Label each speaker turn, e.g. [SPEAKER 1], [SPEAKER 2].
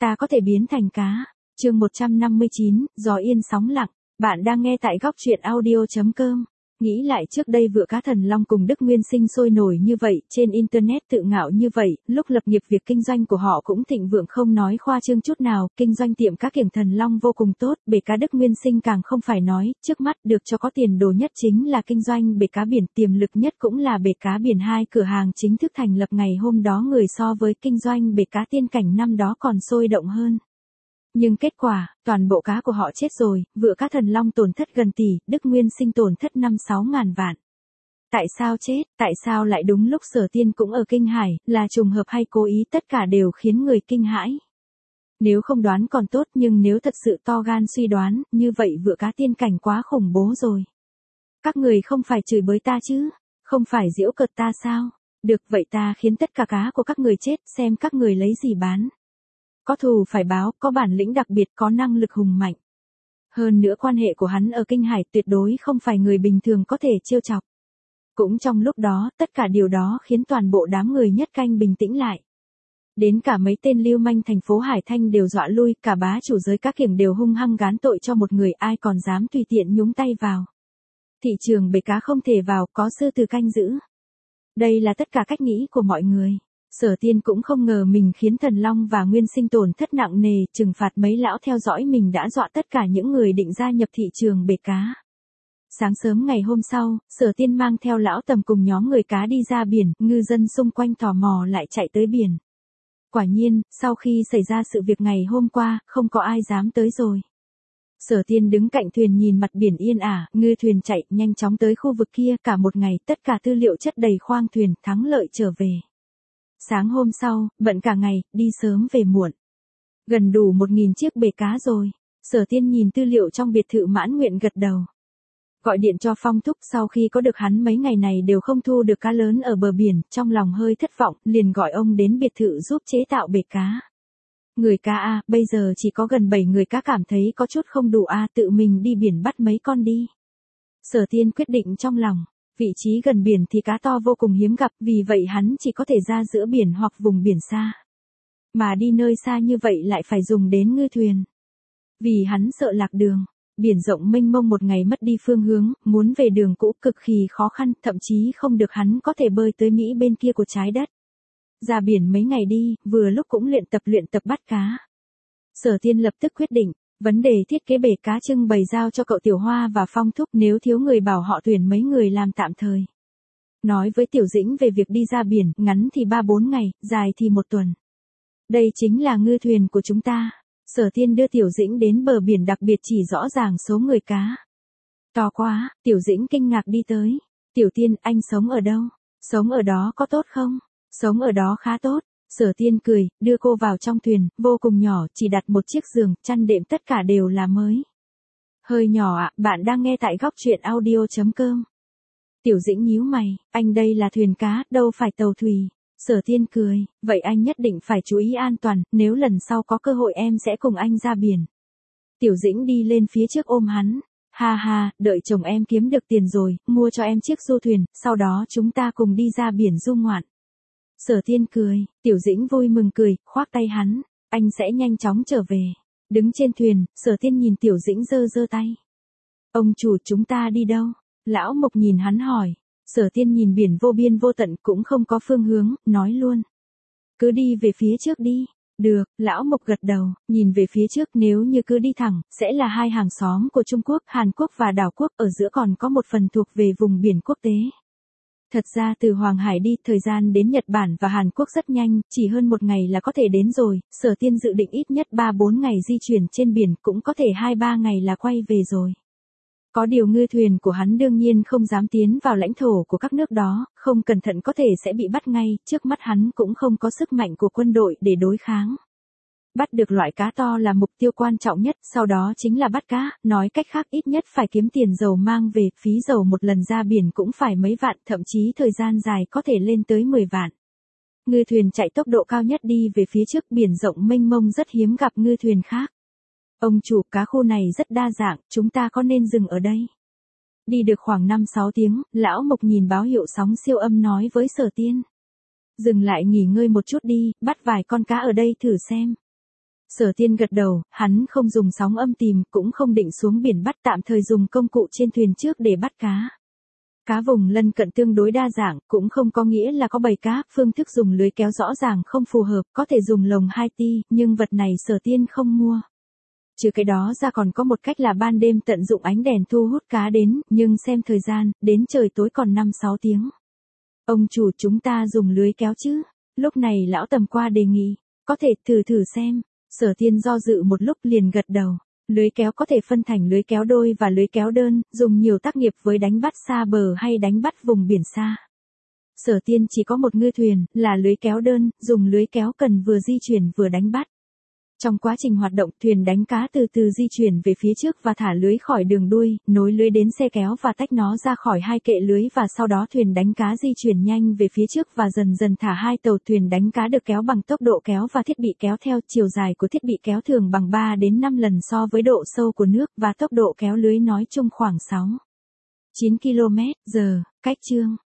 [SPEAKER 1] ta có thể biến thành cá. Chương 159, gió yên sóng lặng. Bạn đang nghe tại góc truyện audio.com. Nghĩ lại trước đây Vựa Cá Thần Long cùng Đức Nguyên Sinh sôi nổi như vậy, trên internet tự ngạo như vậy, lúc lập nghiệp việc kinh doanh của họ cũng thịnh vượng không nói khoa trương chút nào, kinh doanh tiệm cá kiểng Thần Long vô cùng tốt, bể cá Đức Nguyên Sinh càng không phải nói, trước mắt được cho có tiền đồ nhất chính là kinh doanh bể cá biển, tiềm lực nhất cũng là bể cá biển. Hai cửa hàng chính thức thành lập ngày hôm đó người so với kinh doanh bể cá Tiên Cảnh năm đó còn sôi động hơn. Nhưng kết quả, toàn bộ cá của họ chết rồi, Vựa Cá Thần Long tổn thất gần tỷ, Đức Nguyên Sinh tổn thất 5-6 ngàn vạn. Tại sao chết, tại sao lại đúng lúc Sở Tiên cũng ở Kinh Hải, là trùng hợp hay cố ý, tất cả đều khiến người kinh hãi. Nếu không đoán còn tốt, nhưng nếu thật sự to gan suy đoán, như vậy Vựa Cá Tiên Cảnh quá khủng bố rồi. Các người không phải chửi bới ta chứ, không phải giễu cợt ta sao? Được, vậy ta khiến tất cả cá của các người chết, xem các người lấy gì bán. Có thù phải báo, có bản lĩnh đặc biệt, có năng lực hùng mạnh. Hơn nữa quan hệ của hắn ở Kinh Hải tuyệt đối không phải người bình thường có thể trêu chọc. Cũng trong lúc đó, tất cả điều đó khiến toàn bộ đám người Nhất Canh bình tĩnh lại. Đến cả mấy tên lưu manh thành phố Hải Thanh đều dọa lui, cả bá chủ giới cá kiểng đều hung hăng gán tội cho một người, ai còn dám tùy tiện nhúng tay vào. Thị trường bể cá không thể vào, có sư tử canh giữ. Đây là tất cả cách nghĩ của mọi người. Sở Tiên cũng không ngờ mình khiến Thần Long và Nguyên Sinh tổn thất nặng nề, trừng phạt mấy lão theo dõi mình đã dọa tất cả những người định gia nhập thị trường bể cá. Sáng sớm ngày hôm sau, Sở Tiên mang theo lão Tầm cùng nhóm người cá đi ra biển, ngư dân xung quanh tò mò lại chạy tới biển. Quả nhiên, sau khi xảy ra sự việc ngày hôm qua, không có ai dám tới rồi. Sở Tiên đứng cạnh thuyền nhìn mặt biển yên ả, ngư thuyền chạy nhanh chóng tới khu vực kia, cả một ngày tất cả tư liệu chất đầy khoang thuyền, thắng lợi trở về. Sáng hôm sau, bận cả ngày, đi sớm về muộn. Gần đủ 1.000 chiếc bể cá rồi. Sở Tiên nhìn tư liệu trong biệt thự mãn nguyện gật đầu. Gọi điện cho Phong Thúc, sau khi có được hắn mấy ngày này đều không thu được cá lớn ở bờ biển, trong lòng hơi thất vọng, liền gọi ông đến biệt thự giúp chế tạo bể cá. Người cá A, bây giờ chỉ có gần 7 người cá, cảm thấy có chút không đủ A, tự mình đi biển bắt mấy con đi. Sở Tiên quyết định trong lòng. Vị trí gần biển thì cá to vô cùng hiếm gặp, vì vậy hắn chỉ có thể ra giữa biển hoặc vùng biển xa. Mà đi nơi xa như vậy lại phải dùng đến ngư thuyền. Vì hắn sợ lạc đường, biển rộng mênh mông, một ngày mất đi phương hướng, muốn về đường cũ cực kỳ khó khăn, thậm chí không được hắn có thể bơi tới Mỹ bên kia của trái đất. Ra biển mấy ngày đi, vừa lúc cũng luyện tập bắt cá. Sở Tiên lập tức quyết định. Vấn đề thiết kế bể cá trưng bày giao cho cậu Tiểu Hoa và Phong Thúc, nếu thiếu người bảo họ tuyển mấy người làm tạm thời. Nói với Tiểu Dĩnh về việc đi ra biển, ngắn thì 3-4 ngày, dài thì 1 tuần. Đây chính là ngư thuyền của chúng ta. Sở Tiên đưa Tiểu Dĩnh đến bờ biển, đặc biệt chỉ rõ ràng số người cá. To quá, Tiểu Dĩnh kinh ngạc đi tới. Tiểu Tiên, anh sống ở đâu? Sống ở đó có tốt không? Sống ở đó khá tốt. Sở Tiên cười, đưa cô vào trong thuyền, vô cùng nhỏ, chỉ đặt một chiếc giường, chăn đệm tất cả đều là mới. Hơi nhỏ ạ, bạn đang nghe tại góc truyện audio.com. Tiểu Dĩnh nhíu mày, anh đây là thuyền cá, đâu phải tàu thủy. Sở Tiên cười, vậy anh nhất định phải chú ý an toàn, nếu lần sau có cơ hội em sẽ cùng anh ra biển. Tiểu Dĩnh đi lên phía trước ôm hắn. Ha ha, đợi chồng em kiếm được tiền rồi, mua cho em chiếc du thuyền, sau đó chúng ta cùng đi ra biển du ngoạn. Sở Tiên cười, Tiểu Dĩnh vui mừng cười, khoác tay hắn, anh sẽ nhanh chóng trở về. Đứng trên thuyền, Sở Tiên nhìn Tiểu Dĩnh giơ giơ tay. Ông chủ, chúng ta đi đâu? Lão Mộc nhìn hắn hỏi. Sở Tiên nhìn biển vô biên vô tận, cũng không có phương hướng, nói luôn. Cứ đi về phía trước đi. Được, Lão Mộc gật đầu, nhìn về phía trước, nếu như cứ đi thẳng, sẽ là hai hàng xóm của Trung Quốc, Hàn Quốc và đảo quốc, ở giữa còn có một phần thuộc về vùng biển quốc tế. Thật ra từ Hoàng Hải đi, thời gian đến Nhật Bản và Hàn Quốc rất nhanh, chỉ hơn 1 ngày là có thể đến rồi. Sở Tiên dự định ít nhất 3-4 ngày di chuyển trên biển, cũng có thể 2-3 ngày là quay về rồi. Có điều ngư thuyền của hắn đương nhiên không dám tiến vào lãnh thổ của các nước đó, không cẩn thận có thể sẽ bị bắt ngay, trước mắt hắn cũng không có sức mạnh của quân đội để đối kháng. Bắt được loại cá to là mục tiêu quan trọng nhất, sau đó chính là bắt cá, nói cách khác ít nhất phải kiếm tiền dầu mang về, phí dầu một lần ra biển cũng phải mấy vạn, thậm chí thời gian dài có thể lên tới 10 vạn. Ngư thuyền chạy tốc độ cao nhất đi về phía trước, biển rộng mênh mông rất hiếm gặp ngư thuyền khác. Ông chủ, cá khu này rất đa dạng, chúng ta có nên dừng ở đây? Đi được khoảng 5-6 tiếng, Lão Mộc nhìn báo hiệu sóng siêu âm nói với Sở Tiên. Dừng lại nghỉ ngơi một chút đi, bắt vài con cá ở đây thử xem. Sở Tiên gật đầu, hắn không dùng sóng âm tìm, cũng không định xuống biển bắt, tạm thời dùng công cụ trên thuyền trước để bắt cá. Cá vùng lân cận tương đối đa dạng, cũng không có nghĩa là có bầy cá, phương thức dùng lưới kéo rõ ràng không phù hợp, có thể dùng lồng 2 ti, nhưng vật này Sở Tiên không mua. Trừ cái đó ra còn có một cách là ban đêm tận dụng ánh đèn thu hút cá đến, nhưng xem thời gian, đến trời tối còn 5-6 tiếng. Ông chủ, chúng ta dùng lưới kéo chứ? Lúc này lão Tầm qua đề nghị, có thể thử xem. Sở Tiên do dự một lúc liền gật đầu. Lưới kéo có thể phân thành lưới kéo đôi và lưới kéo đơn, dùng nhiều tác nghiệp với đánh bắt xa bờ hay đánh bắt vùng biển xa. Sở Tiên chỉ có một ngư thuyền, là lưới kéo đơn, dùng lưới kéo cần vừa di chuyển vừa đánh bắt. Trong quá trình hoạt động, thuyền đánh cá từ từ di chuyển về phía trước và thả lưới khỏi đường đuôi, nối lưới đến xe kéo và tách nó ra khỏi hai kệ lưới, và sau đó thuyền đánh cá di chuyển nhanh về phía trước và dần dần thả hai tàu. Thuyền đánh cá được kéo bằng tốc độ kéo và thiết bị kéo theo. Chiều dài của thiết bị kéo thường bằng 3 đến 5 lần so với độ sâu của nước, và tốc độ kéo lưới nói chung khoảng 6-9 km/h. Cách chương